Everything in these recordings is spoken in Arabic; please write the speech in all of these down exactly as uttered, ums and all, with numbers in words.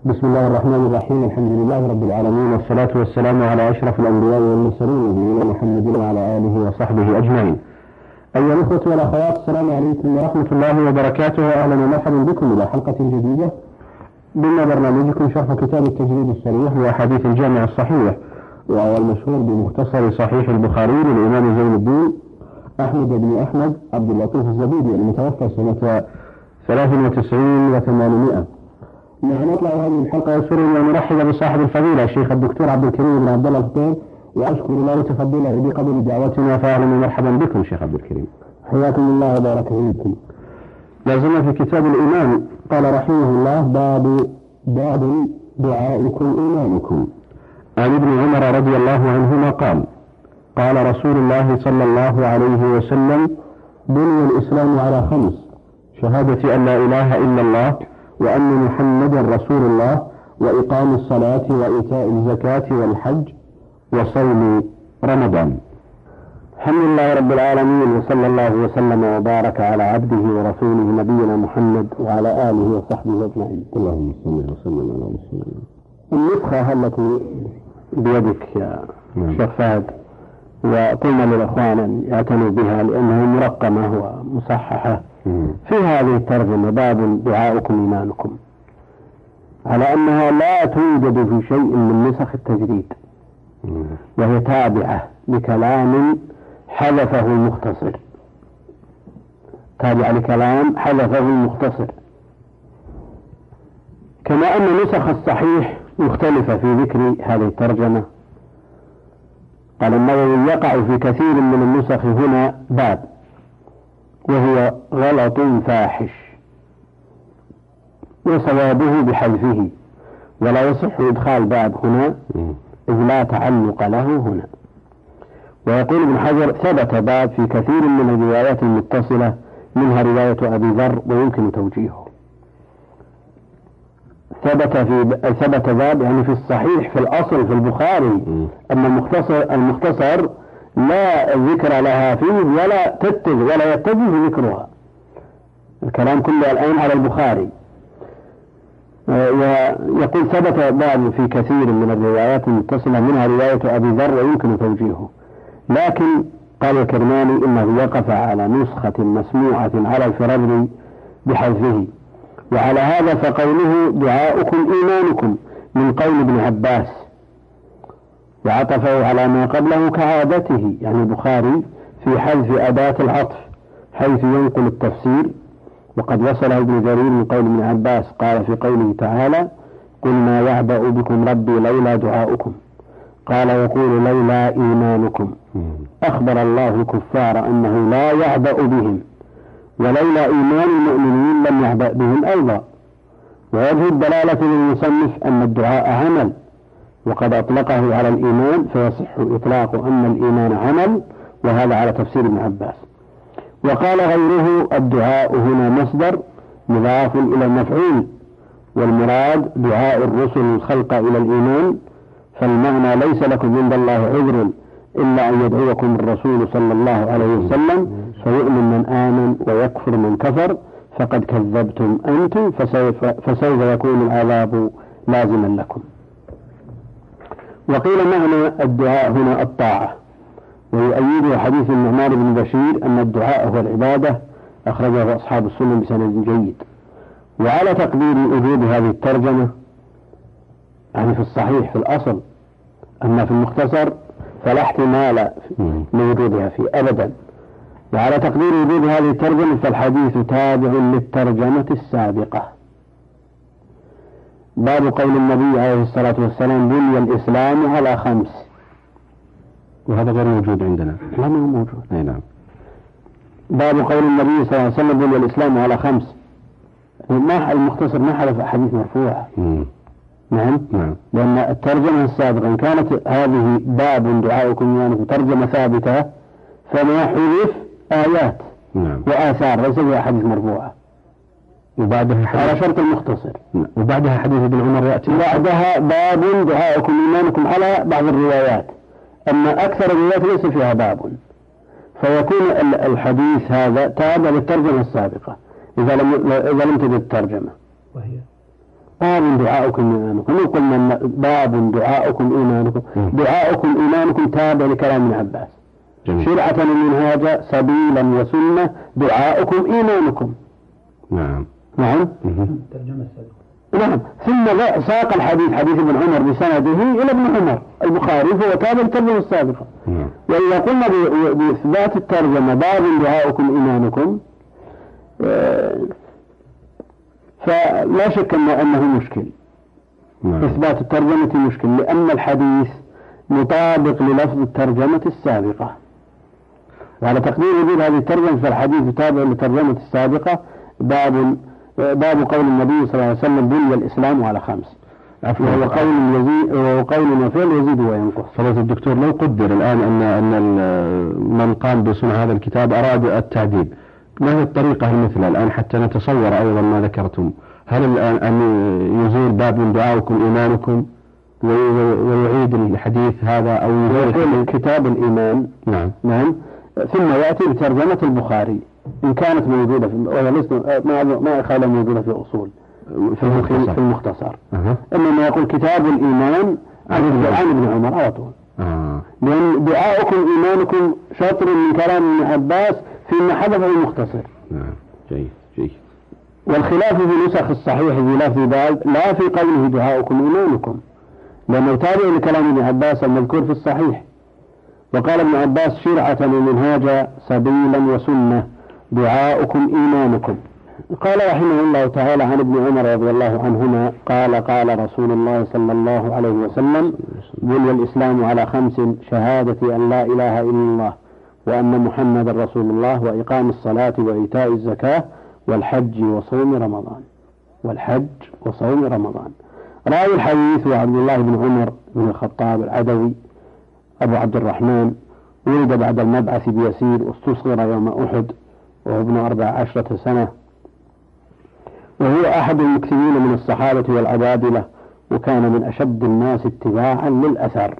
بسم الله الرحمن الرحيم. الحمد لله رب العالمين، والصلاة والسلام على أشرف الأنبياء والمرسلين نبينا محمد وعلى آله وصحبه أجمعين. أيها الأخوة والأخوات، السلام عليكم ورحمة الله وبركاته، أهلا ومرحبا بكم إلى حلقة جديدة ضمن برنامجكم شرح كتاب التجريد الصريح وأحاديث الجامع الصحيح، وهو المشهور بمختصر صحيح البخاري للإمام زين الدين أحمد بن أحمد عبد اللطيف الزبيدي المتوفى سنة ثلاث وتسعين وثمانمائة. نحن نطلع هذه الحلقة يسرني أن نرحب بصاحب الفضيلة الشيخ الدكتور عبد الكريم بن عبد الله الحسين، وأشكر الله تفضله بقبول دعوتنا، فأهلا ومرحبا بكم شيخ عبد الكريم. حياكم الله وبارك فيكم. لازلنا في كتاب الإيمان. قال رحمه الله: باب باب دعائكم إيمانكم. عن ابن عمر رضي الله عنهما قال: قال رسول الله صلى الله عليه وسلم: بني الإسلام على خمس: شهادة أن لا إله إلا الله وأن محمدا رسول الله، وإقام الصلاة وإيتاء الزكاة والحج وصوم رمضان. الحمد لله رب العالمين، وصلى الله وسلم وبارك على عبده ورسوله نبينا محمد وعلى آله وصحبه أجمعين. اللهم صل وسلم على رسول الله. النسخة التي بيدك يا شيخ فهد، وقلنا للأخوان أن يعتنوا بها لأنها مرقمة ومصححة في هذه الترجمة: باب دعاؤكم إيمانكم، على أنها لا توجد في شيء من نسخ التجريد، وهي تابعة لكلام حذفه المختصر، تابعة لكلام حذفه المختصر. كما أن نسخ الصحيح مختلفة في ذكر هذه الترجمة. قال النووي: يقع في كثير من النسخ هنا باب، وهو غلط فاحش، وصوابه بحذفه، ولا يصح إدخال باب هنا إذ لا تعلق له هنا. ويقول ابن حجر: ثبت باب في كثير من الروايات المتصلة، منها رواية أبي ذر ويمكن توجيهه. ثبت في ثبت باب يعني في الصحيح في الأصل في البخاري، أما المختصر المختصر لا ذكر لها فيه ولا تتذ ولا يتجه ذكرها. الكلام كله الآن على البخاري. ويقول: ثبت باب في كثير من الروايات المتصلة، منها رواية أبي ذر ويمكن توجيهه. لكن قال الكرماني إنه وقف على نسخة مسموعة على الفرابري بحذفه، وعلى هذا فقوله دعاؤكم إيمانكم من قول ابن عباس، وعطفه على ما قبله كعادته، يعني البخاري في حذف أداة العطف حيث ينقل التفسير. وقد وصله ابن جرير من قول ابن عباس، قال في قوله تعالى: قل ما يعبأ بكم ربي لولا دعاؤكم، قال يقول لولا إيمانكم. أخبر الله الكفار أنه لا يعبأ بهم، ولولا إيمان المؤمنين لم يعبأ بهم أيضا. ووجه الدلالة للمصنف أن الدعاء عمل، وقد أطلقه على الإيمان، فيصح إطلاق أن الإيمان عمل، وهذا على تفسير ابن عباس. وقال غيره: الدعاء هنا مصدر مضاف إلى المفعول، والمراد دعاء الرسل الخلق إلى الإيمان، فالمعنى ليس لكم عند الله عذر إلا أن يدعوكم الرسول صلى الله عليه وسلم، فيؤمن من آمن ويكفر من كفر، فقد كذبتم أنتم، فسوف, فسوف يكون العذاب لازما لكم. وقيل معنى الدعاء هنا الطاعة، ويؤيده حديث النعمان بن بشير أن الدعاء هو العبادة، أخرجه أصحاب السنن بسند جيد. وعلى تقدير وجود هذه الترجمة يعني في الصحيح في الأصل، أما في المختصر فلا احتمال لوجودها فيه أبدا. وعلى تقدير وجود هذه الترجمة فالحديث تابع للترجمة السابقة. باب قول النبي عليه الصلاة والسلام: بني الإسلام على خمس، وهذا غير موجود عندنا. لا مو موجود. أي نعم. باب قول النبي صلى الله عليه وسلم: بني الإسلام على خمس. ما المختصر ما حدث أحاديث مرفوعة. نعم. نعم. لأن الترجمة السابقة إن كانت هذه باب دعاؤكم يعني ترجمة ثابتة، فما حذف آيات نعم. وآثار ليس فيها أحاديث مرفوعة. وبعدها على شرط المختصر. نعم. وبعدها حديث ابن عمر يأتي. بعدها باب دعاؤكم إيمانكم على بعض الروايات، أما أكثر الروايات ليس فيها باب، فيكون الحديث هذا تابع للترجمة السابقة إذا لم إذا لم تجد الترجمة. وهي باب دعاؤكم إيمانكم، قلنا باب دعاؤكم إيمانكم، دعاؤكم إيمانكم تابع لكلام ابن عباس. جميل. شرعة منهاج سبيلا وسنة دعاؤكم إيمانكم. نعم نعم نعم. ثم ساق الحديث حديث ابن عمر بسنده إلى ابن عمر البخاري، فهو تابع الترجمة السابقة. نعم. وإذا قلنا بإثبات الترجمة باب دعاؤكم إيمانكم فلا شك أنه مشكل. نعم. إثبات الترجمة مشكل لأن الحديث مطابق للفظ الترجمة السابقة، وعلى تقدير وجود هذه الترجمة فالحديث يتابع للترجمة السابقة. باب باب قول النبي صلى الله عليه وسلم بني الإسلام على خمس، وهو قول يزيد وهو قول وفعل يزيد وينقص. فضيلة الدكتور، لو قدر الآن أن أن من قام بصنع هذا الكتاب أراد التعديل، ما هي الطريقة المثلى الآن حتى نتصور أيضا ما ذكرتم؟ هل الآن أن يزيل باب دعاؤكم إيمانكم ويعيد الحديث هذا، أو يقول كتاب الإيمان؟ نعم نعم. ثم يأتي بترجمة البخاري إن كانت موجودة في وهي ما ما خالة موجودة في أصول في المختصر, في المختصر. أه. إنما يقول كتاب الإيمان عن ابن عمر على طول. أه. لأن دعاؤكم إيمانكم شطر من كلام ابن عباس فيما حدث في المختصر. نعم. جيد جيد. والخلاف في نسخ الصحيح في لفظ باب لا في قوله دعاؤكم إيمانكم، لأنه تابع لكلام ابن عباس المذكور في الصحيح. وقال ابن عباس شرعة ومنهاجا سبيلا وسنة دعاؤكم إيمانكم. قال رحمه الله تعالى عن ابن عمر رضي الله عنهما قال قال رسول الله صلى الله عليه وسلم بني الإسلام على خمس: شهادة أن لا إله إلا الله وأن محمد رسول الله وإقام الصلاة وإيتاء الزكاة والحج وصوم رمضان. والحج وصوم رمضان. راوي الحديث وعبد الله بن عمر بن الخطاب العدوي أبو عبد الرحمن، ولد بعد المبعث بيسير واستصغر يوم أحد وهو ابن أربع عشرة سنة، وهو أحد المكثرين من الصحابة والعبادلة، وكان من أشد الناس اتباعا للأثر.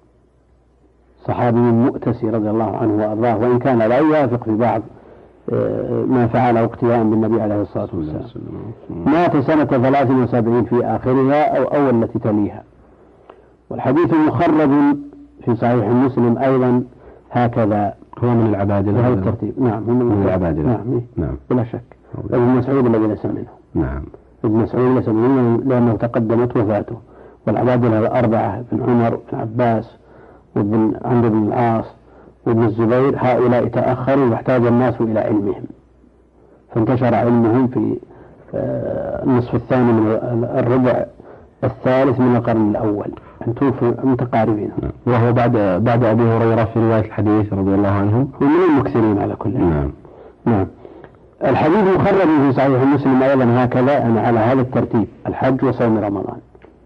صحابي مؤتسي رضي الله عنه وأرضاه، وإن كان لا يوافق في بعض ما فعله اقتداء بالنبي عليه الصلاة والسلام. مات سنة ثلاث وسبعين في آخرها أو أول التي تليها. والحديث مخرج في صحيح مسلم أيضا هكذا. هو من العبادلة بهذا الترتيب. نعم من, من العبادلة. نعم نعم بلا شك. ابن مسعود الذي ليس منه. نعم ابن مسعود ليس منه لأنه تقدمت وفاته. والعبادلة الأربعة ابن عمر بن عباس وابن عمرو بن العاص وابن الزبير هؤلاء تأخروا واحتاج الناس إلى علمهم، فانتشر علمهم في النصف الثاني من الربع الثالث من القرن الأول، توفوا متقاربين. وهو بعد بعد أبي هريرة في رواية الحديث رضي الله عنهم، ومن المكثرين على كل حال. نعم. نعم. الحديث مخرج في صحيح مسلم أيضا هكذا أنا على هذا الترتيب: الحج وصوم رمضان.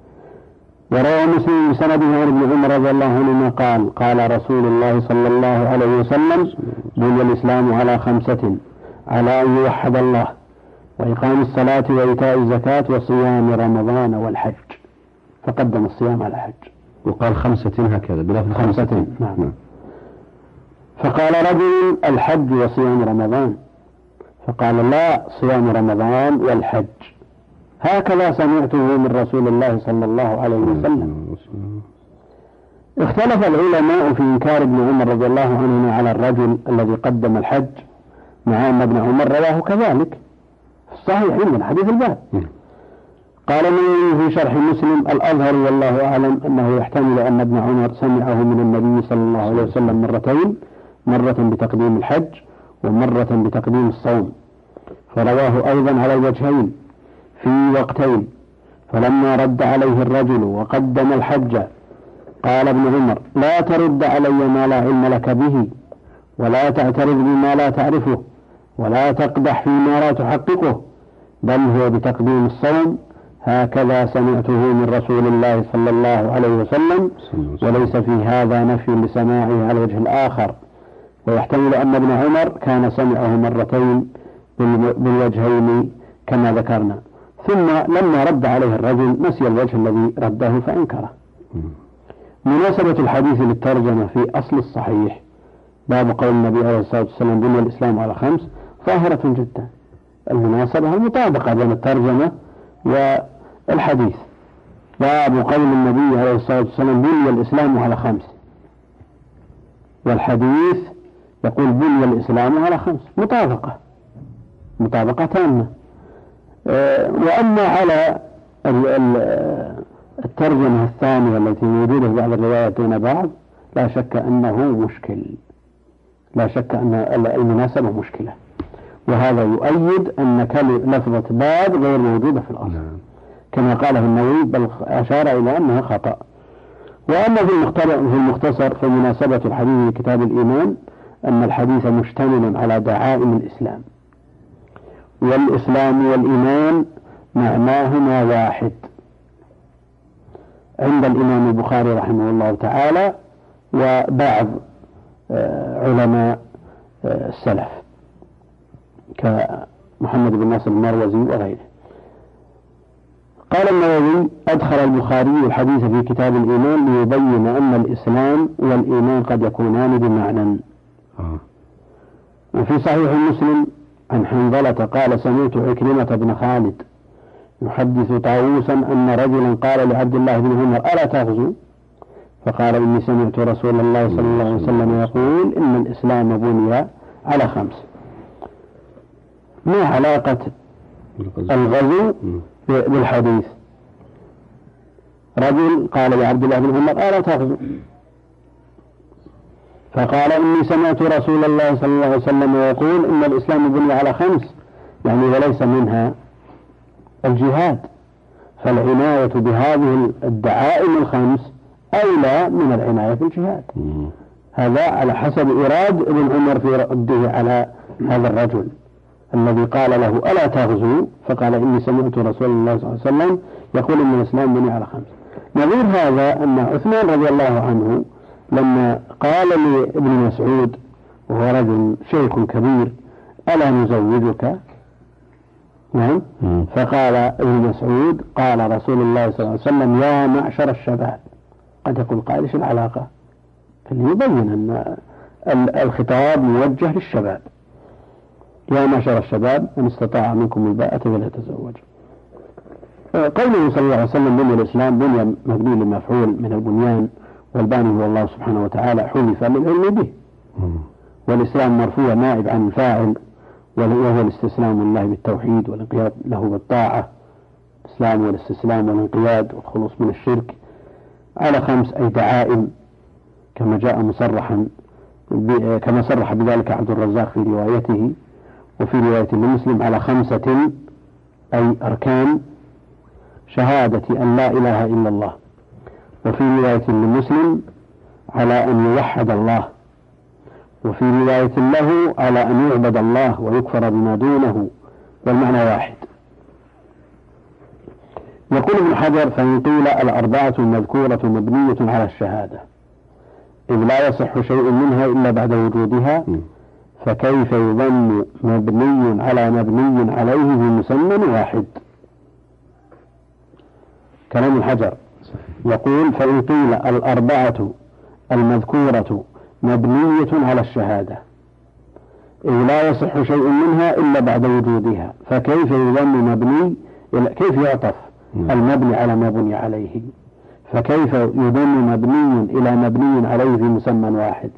وروى مسلم بسنده عن ابن عمر رضي الله عنهما قال قال رسول الله صلى الله عليه وسلم بني الإسلام على خمسة: على أن يوحد الله وإقام الصلاة وإيتاء الزكاة وصيام رمضان والحج، فقدم الصيام على الحج. وقال خمسة هكذا بلفظ خمسة. خمسة. نعم. نعم. فقال رجل: الحج وصيام رمضان، فقال: لا، صيام رمضان والحج. هكذا سمعته من رسول الله صلى الله عليه وسلم. اختلف العلماء في إنكار ابن عمر رضي الله عنه على الرجل الذي قدم الحج، مع أن ابن عمر رواه كذلك في الصحيح عندنا حديث الباب. قال النووي في شرح مسلم: الأظهر والله أعلم أنه يحتمل أن ابن عمر سمعه من النبي صلى الله عليه وسلم مرتين، مرة بتقديم الحج ومرة بتقديم الصوم، فرواه أيضا على الوجهين في وقتين. فلما رد عليه الرجل وقدم الحج قال ابن عمر: لا ترد علي ما لا علم لك به، ولا تعترض بما لا تعرفه، ولا تقدح فيما لا تحققه، بل هو بتقديم الصوم. هكذا سمعته من رسول الله صلى الله عليه وسلم، وليس في هذا نفي لسماعه على الوجه الآخر، ويحتمل أن ابن عمر كان سمعه مرتين بالوجهين كما ذكرنا، ثم لما رد عليه الرجل نسي الوجه الذي رده فأنكره. مناسبة الحديث للترجمة في أصل الصحيح باب قول النبي عليه الصلاة والسلام بني الإسلام على خمس ظاهرة جدا. المناسبة المطابقة بين الترجمة الحديث باب قول النبي عليه الصلاة والسلام بني الإسلام على خمس، والحديث يقول بني الإسلام على خمس، مطابقة مطابقة تامة. أه وأما على الترجمة الثانية التي موجودة في بعض الروايات دون بعض لا شك أنه مشكل، لا شك أن المناسبة مشكلة، وهذا يؤيد أن لفظة باب غير موجودة في الأصل كما قاله النووي، بل أشار إلى أنها خطأ. وأما في المختصر فمناسبة الحديث لكتاب الإيمان أن الحديث مشتمل على دعائم الإسلام، والإسلام والإيمان معناهما واحد عند الإمام البخاري رحمه الله تعالى وبعض علماء السلف كمحمد بن ناصر المروزي وغيره. قال النووي أدخل البخاري الحديث في كتاب الإيمان ليبين أن الإسلام والإيمان قد يكونان بمعنى. وفي صحيح مسلم عن حنظلة قال سمعت عكرمة بن خالد يحدث طاووسا أن رجلا قال لعبد الله بن عمر ألا تغزو؟ فقال إني سمعت رسول الله صلى الله عليه وسلم يقول إن الإسلام بني على خمس. ما علاقة الغزو بالحديث؟ رجل قال لعبد الله بن عمر ألا تغزو؟ فقال إني سمعت رسول الله صلى الله عليه وسلم يقول إن الإسلام بني على خمس، يعني وليس منها الجهاد، فالعناية بهذه الدعائم الخمس أولى من العناية بالجهاد. هذا على حسب إراد ابن عمر في رده على هذا الرجل الذي قال له ألا تغزو؟ فقال إني سمعت رسول الله صلى الله عليه وسلم يقول إن الإسلام بني على خمس. نظير هذا أن عثمان رضي الله عنه لما قال لابن مسعود وهو رجل شيخ كبير ألا نزوجك؟ نعم. فقال ابن مسعود قال رسول الله صلى الله عليه وسلم يا معشر الشباب. قد يقول قائل ايش العلاقة؟ فليبين أن الخطاب موجه للشباب، يا معشر الشباب من استطاع منكم الباءة فليتزوج. قوله صلى الله عليه وسلم بني الإسلام بني مبني للمفعول من البنيان، والباني هو الله سبحانه وتعالى حذف للعلم به، والإسلام مرفوع نائب عن الفاعل وهو الاستسلام لله بالتوحيد والانقياد له بالطاعة، الإسلام والاستسلام والانقياد والخلوص من الشرك على خمس أي دعائم كما جاء مصرحا كما صرح بذلك عبد الرزاق في روايته، وفي رواية لمسلم على خمسة أي أركان شهادة أن لا إله إلا الله، وفي رواية لمسلم على أن يوحد الله، وفي رواية له على أن يعبد الله ويكفر بما دونه، والمعنى واحد. يقول ابن حجر فإن قيل الأربعة المذكورة مبنية على الشهادة إذ لا يصح شيء منها إلا بعد وجودها، فكيف يظن مبني على مبني عليه بمسمى واحد؟ كلام الحجر يقول فإن قيل الأربعة المذكورة مبنية على الشهادة إذ لا يصح شيء منها إلا بعد وجودها، فكيف يظن مبني كيف يعطف المبني على ما بني عليه؟ فكيف يظن مبني إلى مبني عليه في مسمى واحد؟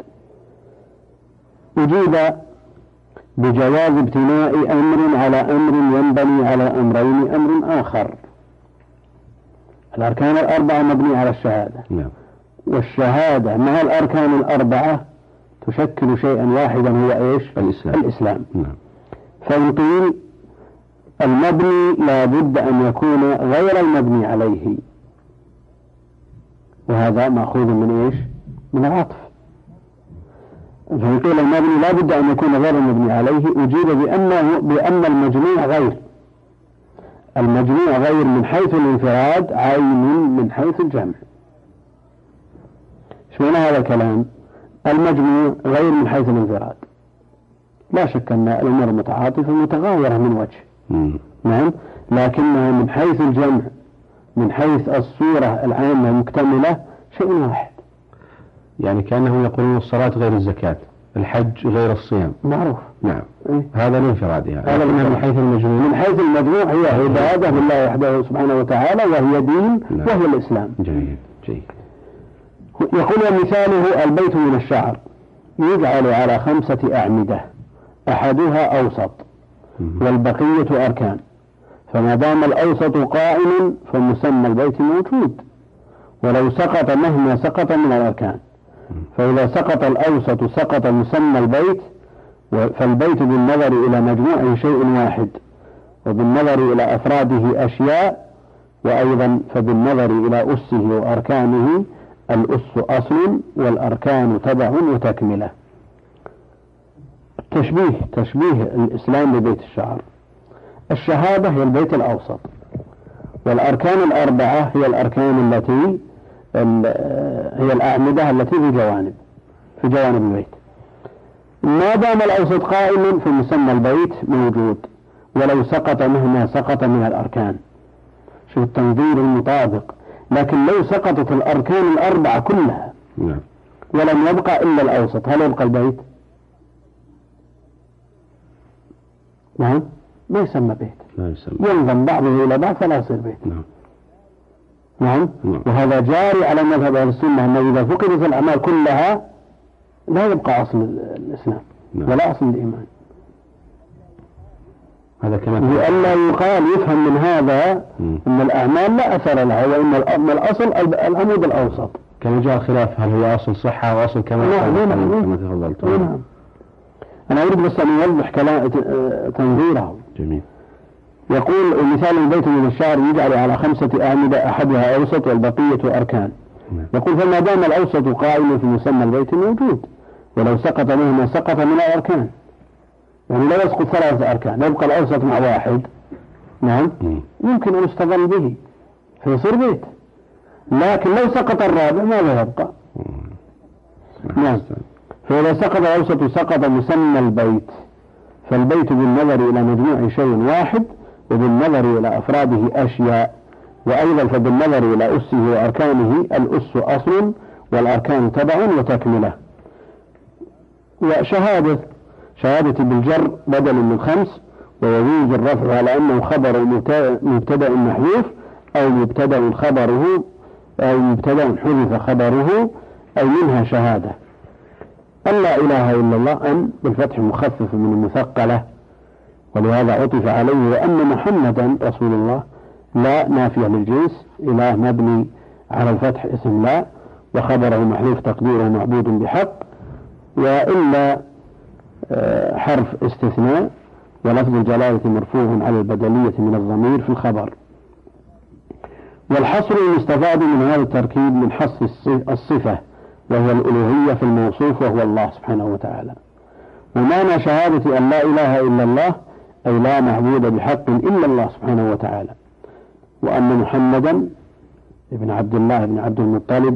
أجيب بجواز ابتناء أمر على أمر ينبني على أمرين أمر آخر. الأركان الأربعة مبنية على الشهادة، والشهادة مع الأركان الأربعة تشكل شيئا واحدا هو إيش؟ الإسلام, الإسلام. فإن قيل المبني لا بد أن يكون غير المبني عليه، وهذا مأخوذ من إيش؟ من العطف. فإن قيل المبني لا بد أن يكون غير المبني عليه أجيب بأنه بأن المجموع غير المجموع غير من حيث الانفراد عين من حيث الجمع. ايش معنى هذا الكلام؟ المجموع غير من حيث الانفراد، لا شك أن الأمور متعاطفة متغايرة من وجه، نعم، لكنها من حيث الجمع من حيث الصورة العامة المكتملة شيء واحد. يعني كأنهم يقولون الصلاة غير الزكاة. الحج غير الصيام معروف. نعم. إيه؟ هذا لانفرادها. هذا من حيث المجموع، من حيث المجموع هي عبادة لله وحده سبحانه وتعالى، وهي دين نعم. وهو الإسلام. جيد جيد. يقول مثاله البيت من الشعر يجعل على خمسة أعمدة أحدها أوسط والبقية أركان، فما دام الأوسط قائم فمسمى البيت موجود ولو سقط مهما سقط من الأركان، فإذا سقط الأوسط سقط مسمى البيت، فالبيت بالنظر إلى مجموع شيء واحد وبالنظر إلى أفراده أشياء، وأيضا فبالنظر إلى أسه وأركانه الأس أصل والأركان تبع وتكملة. تشبيه تشبيه الإسلام ببيت الشعر، الشهادة هي البيت الأوسط، والأركان الأربعة هي الأركان التي هي الأعمدة التي في جوانب في جوانب البيت. ما دام الأوسط قائما فمسمى البيت موجود ولو سقط مهما سقط من الأركان. شوف التنظير المطابق. لكن لو سقطت الأركان الأربعة كلها ولم يبقى إلا الأوسط، هل يبقى البيت؟ نعم ما يسمى بيت، لا يسمى. ينضم بعضه إلى بعض فلا يصير بيت. نعم. نعم. نعم. وهذا جاري على مذهب أهل السنة أنه إذا فقدت الأعمال كلها لا يبقى أصل الإسلام نعم. ولا أصل الإيمان. هذا كمان لئلا يقال يفهم من هذا م. أن الأعمال لا أثر لها، وإن الأصل العمود الأوسط. كما جاء خلاف هل هو أصل صحة وأصل كمال كما تفضلت. نعم. أنا أريد بس أن يوضح كلام تنظيره. جميل. يقول مثال البيت من الشعر يجعل على خمسة أعمدة أحدها أوسط والبقية أركان. نعم. يقول فما دام الأوسط قائم في مسمى البيت موجود ولو سقط مهما سقط من الأركان، يعني لا يسقط ثلاثة أركان يبقى الأوسط مع واحد. نعم. يمكن أن يستظل به فيصير بيت، لكن لو سقط الرابع ماذا يبقى؟ نعم. فإذا سقط الأوسط سقط مسمى البيت، فالبيت بالنظر إلى مجموع شيء واحد وبالنظر إلى أفراده أشياء، وأيضا فبالنظر إلى أسه وأركانه الأس أصل والأركان تبع وتكملة. وشهادة شهادة بالجر بدل من خمس، ويجوز الرفع على أنه خبر مبتدأ محذوف أو مبتدأ خبره أو مبتدأ حذف خبره أي منها شهادة. أن لا إله إلا الله أن بالفتح مخفف من المثقلة، ولهذا عطف عليه وأن محمدا رسول الله لا نافية للجنس، إله مبني على الفتح اسم لا وخبره محذوف تقديره معبود بحق، وإلا حرف استثناء ولفظ الجلالة مرفوع على البدلية من الضمير في الخبر. والحصر المستفاد من هذا التركيب من حصر الصفة وهو الألوهية في الموصوف وهو الله سبحانه وتعالى. ومعنى شهادة أن لا إله إلا الله أي لا معبود بحق إلا الله سبحانه وتعالى، وأن محمدا ابن عبد الله بن عبد المطلب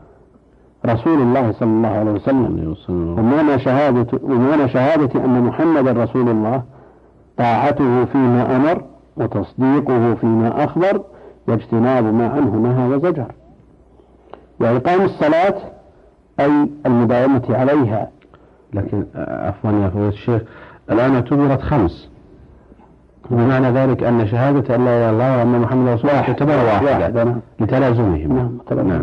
رسول الله صلى الله عليه وسلم. ومعنى شهادة, ومعنى شهادة أن محمدا رسول الله طاعته فيما أمر وتصديقه فيما أخبر واجتناب ما عنه نهى وزجر. وإقام الصلاة أي المداومة عليها. لكن عفوا يا فضيلة الشيخ الآن اعتبرت خمس، ومعنى ذلك أن شهادة أن لا إله إلا الله وأن محمد رسول الله تعتبر واحدة لتلازمهم. نعم. نعم.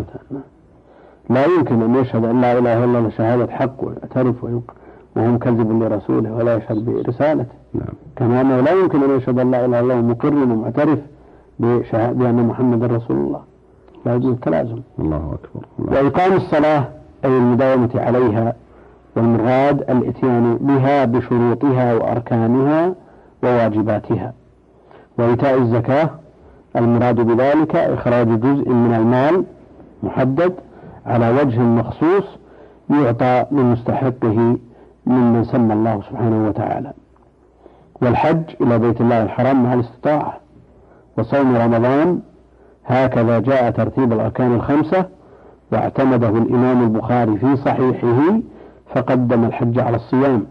لا يمكن أن يشهد أن لا إله إلا الله شهادة حق ويعترف وهم كذب لرسوله ولا يشهد برسالته. نعم. كما أنه لا يمكن أن يشهد أن لا إله إلا الله مقر ومعترف بأن محمد رسول الله، لا يجوز التلازم. الله أكبر. الله. وإقام الصلاة أي المداومة عليها، والمراد الإتيان بها بشروطها وأركانها وواجباتها. وإيتاء الزكاة المراد بذلك إخراج جزء من المال محدد على وجه مخصوص يعطى لمستحقه ممن سمى الله سبحانه وتعالى. والحج إلى بيت الله الحرام مع الاستطاعة. وصوم رمضان هكذا جاء ترتيب الأركان الخمسة، واعتمده الإمام البخاري في صحيحه فقدم الحج على الصيام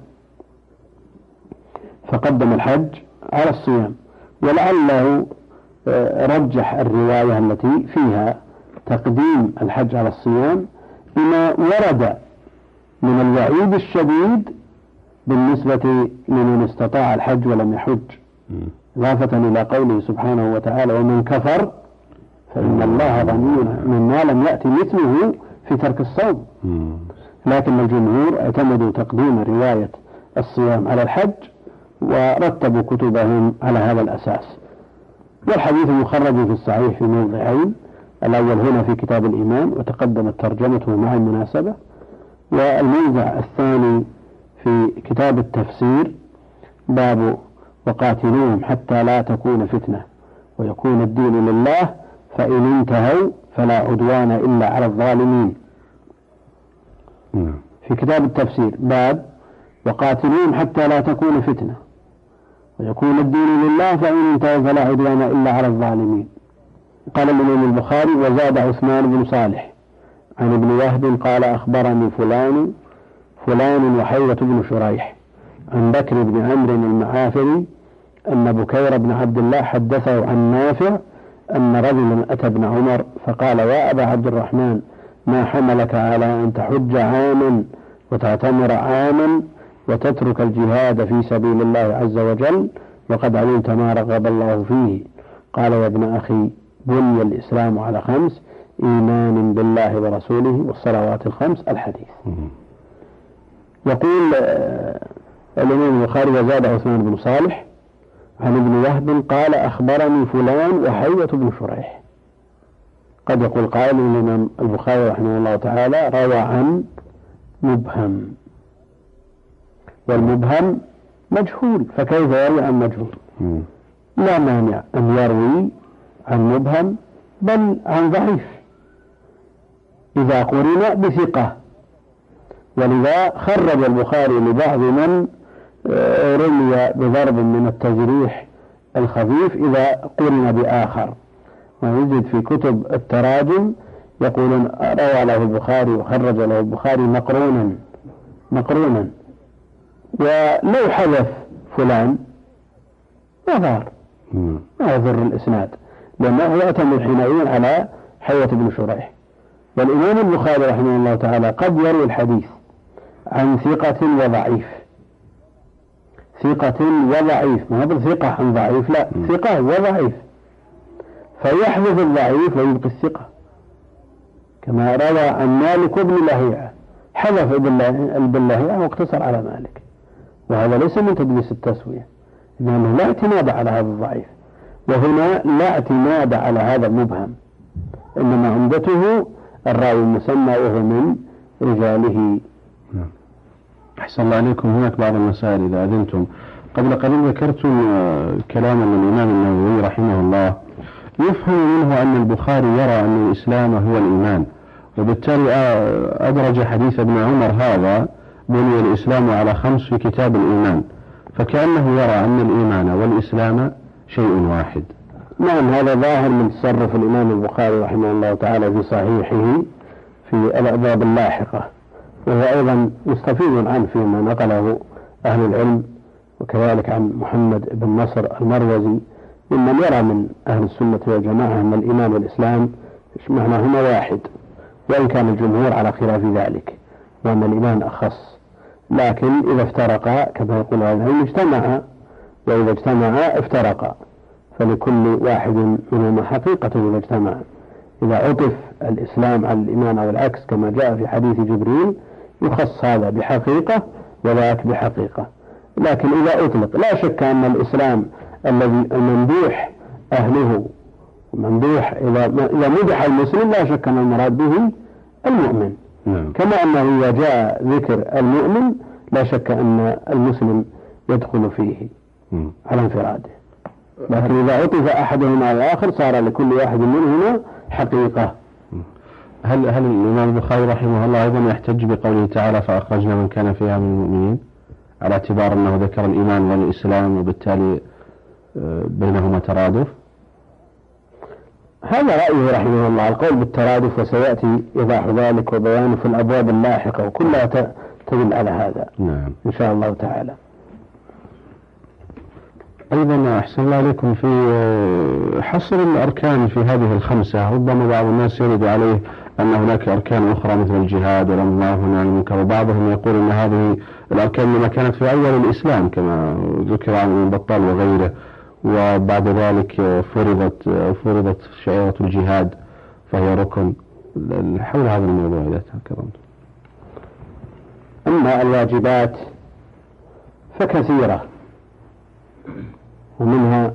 فقدم الحج على الصيام ولعله رجح الرواية التي فيها تقديم الحج على الصيام بما ورد من الوعيد الشديد بالنسبة لمن استطاع الحج ولم يحج، إضافة إلى قوله سبحانه وتعالى ومن كفر فإن الله غني مما لم يأتي مثله في ترك الصوم. لكن الجمهور اعتمدوا تقديم رواية الصيام على الحج ورتبوا كتبهم على هذا الأساس. والحديث مخرج في الصحيح في موضعين، الأول هنا في كتاب الإيمان وتقدمت ترجمته مع المناسبة، والموضع الثاني في كتاب التفسير باب وقاتلوهم حتى لا تكون فتنة ويكون الدين لله فإن انتهوا فلا عدوان إلا على الظالمين. في كتاب التفسير باب وقاتلوهم حتى لا تكون فتنة ويكون الدين لله فإن انتهوا فلا عدوان إلا على الظالمين. قال الإمام البخاري وزاد عثمان بن صالح عن ابن وهب قال أخبرني فلان فلان وحيرة بن شريح عن بكر بن عمرو المعافري أن بكير بن عبد الله حدثه عن نافع أن رجلا أتى ابن عمر فقال يا أبا عبد الرحمن ما حملك على أن تحج عاما وتعتمر عاما وتترك الجهاد في سبيل الله عز وجل وقد علمت ما رغب الله فيه؟ قال يا ابن أخي بني الإسلام على خمس: إيمان بالله ورسوله والصلوات الخمس. الحديث. يقول الإمام البخاري وزاد عثمان بن صالح عن ابن وهب قال أخبرني فلان وحيوة بن شريح. قد يقول قائل الإمام البخاري رحمه الله تعالى روى عن مبهم، والمبهم مجهول، فكيف يروي عن مجهول؟ لا مانع أن يروي عن مبهم بل عن ضعيف إذا قرن بثقة. ولذا خرج البخاري لبعض من رمي بضرب من التجريح الخفيف إذا قرن بآخر، ويوجد في كتب التراجم يقولون روى له البخاري وخرج له البخاري مقرونا مقرونا ولو حذف فلان ما ضار ما يضر الإسناد، لأنه يعتمد حينئذ على حيوة بن شريح. والإمام البخاري رحمه الله تعالى قد يروي الحديث عن ثقة وضعيف، ثقة وضعيف، ما هو ثقة عن ضعيف، لا ثقة وضعيف، فيحذف الضعيف ويبقي الثقة، كما روى عن مالك بن لهيعة حذف ابن لهيعة واقتصر على مالك، وهذا ليس من تدليس التسوية، لأنه لا اعتماد على هذا الضعيف، وهنا لا اعتماد على هذا المبهم، إنما عمدته الراوي المسمى وهو من رجاله. أحسن الله عليكم. هناك بعض المسائل إذا أذنتم. قبل قليل ذكرتم كلاما للإمام النووي رحمه الله يفهم منه أن البخاري يرى أن الإسلام هو الإيمان، وبالتالي أدرج حديث ابن عمر هذا بني الإسلام على خمس في كتاب الإيمان، فكأنه يرى أن الإيمان والإسلام شيء واحد. نعم، هذا ظاهر من تصرف الإمام البخاري رحمه الله تعالى في صحيحه في الأبواب اللاحقة، وهو أيضا مستفيد عنه فيما نقله أهل العلم، وكذلك عن محمد بن نصر المروزي ممن يرى من أهل السنة والجماعة أن الإيمان والإسلام معناهما واحد، وإن كان الجمهور على خلاف ذلك وأن الإيمان أخص، لكن إذا افترقا كما يقول أهل العلم اجتمعا، وإذا اجتمعا افترقا، فلكل واحد منهما حقيقة إذا اجتمعا. إذا عطف الإسلام على الإيمان أو العكس كما جاء في حديث جبريل يخص هذا بحقيقة وذاك بحقيقة، لكن إذا أطلق لا شك أن الإسلام الذي الممدوح أهله ممدوح إذا إذا مدح المسلم لا شك أن المراد به المؤمن، نعم. كما أنه إذا جاء ذكر المؤمن لا شك أن المسلم يدخل فيه مم. على انفراده، لكن إذا عطف أحدهما على الآخر صار لكل واحد منهما حقيقة. هل هل الإمام البخاري رحمه الله أيضا يحتج بقوله تعالى فأخرجنا من كان فيها من المؤمنين على اعتبار أنه ذكر الإيمان والإسلام وبالتالي بينهما ترادف؟ هذا رأيه رحمه الله، القول بالترادف، وسيأتي إيضاح ذلك وبيانه في الأبواب اللاحقة، وكلها تدل على هذا. نعم. إن شاء الله تعالى. أيضا أحسن الله عليكم في حصر الأركان في هذه الخمسة، ربما بعض الناس يرد عليه أن هناك أركان أخرى مثل الجهاد والأمر والنهي عن المنكر، وبعضهم يقول أن هذه الأركان لما كانت في أول الإسلام كما ذكر عن ابن بطال وغيره، وبعد ذلك فرضت فرضت شعيرة الجهاد فهي ركن. حول هذا الموضوع إذا تكرمت. أما الواجبات فكثيرة، ومنها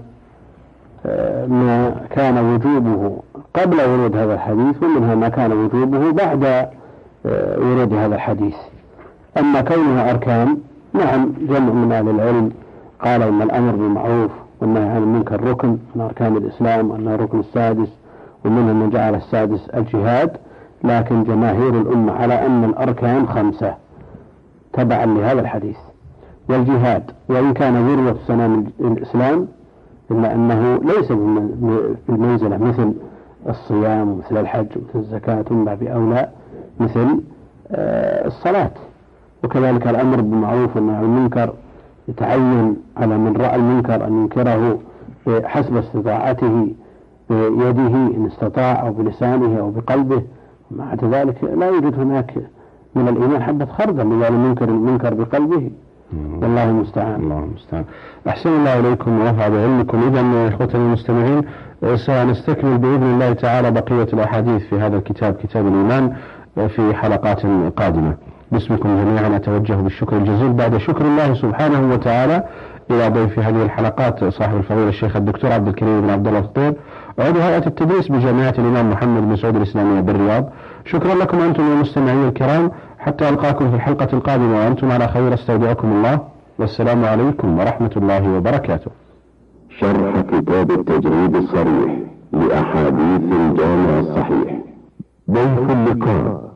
ما كان وجوبه قبل ورود هذا الحديث، ومنها ما كان وجوبه بعد ورود هذا الحديث. أما كونها أركان، نعم جمع من أهل العلم قال إن الأمر بالمعروف والنهي عن المنكر ركن من أركان الإسلام، وأنه ركن السادس، ومنهم من جعل السادس الجهاد، لكن جماهير الأمة على أن الأركان خمسة تبعا لهذا الحديث. والجهاد وإن كان ذروة سنام الإسلام إلا أنه ليس بالمنزلة مثل الصيام ومثل الحج ومثل الزكاة، من باب أولى مثل الصلاة. وكذلك الأمر بالمعروف والنهي عن المنكر يتعين على من رأى المنكر أن ينكره حسب استطاعته بيده إن استطاع، أو بلسانه أو بقلبه. مع ذلك لا يوجد هناك من الإيمان حبة خردل لذلك المنكر المنكر بقلبه. والله المستعان. الله المستعان. أحسن الله إليكم ورفع بعلمكم. إذا إخوتنا المستمعين سنستكمل بإذن الله تعالى بقية الأحاديث في هذا الكتاب كتاب الإيمان في حلقات قادمة. باسمكم جميعا أتوجه بالشكر الجزيل بعد شكر الله سبحانه وتعالى إلى ضيف هذه الحلقات صاحب الفضيلة الشيخ الدكتور عبد الكريم بن عبد الله الطيب، عضو هيئة التدريس بجامعة الإمام محمد بن سعود الإسلامية بالرياض. شكرا لكم أنتم المستمعين الكرام، حتى ألقاكم في الحلقة القادمة وأنتم على خير. استودعكم الله، والسلام عليكم ورحمة الله وبركاته. شرح كتاب التجريد الصريح لأحاديث الجامع الصحيح. ضيف اللقاء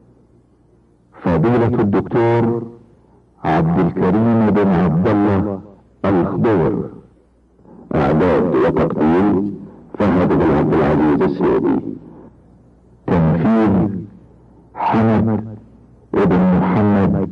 فضيلة الدكتور عبد الكريم بن عبد الله الخضير. اعداد وتقديم فهد بن عبد العزيز السعودي. تنفيذ حمد بن محمد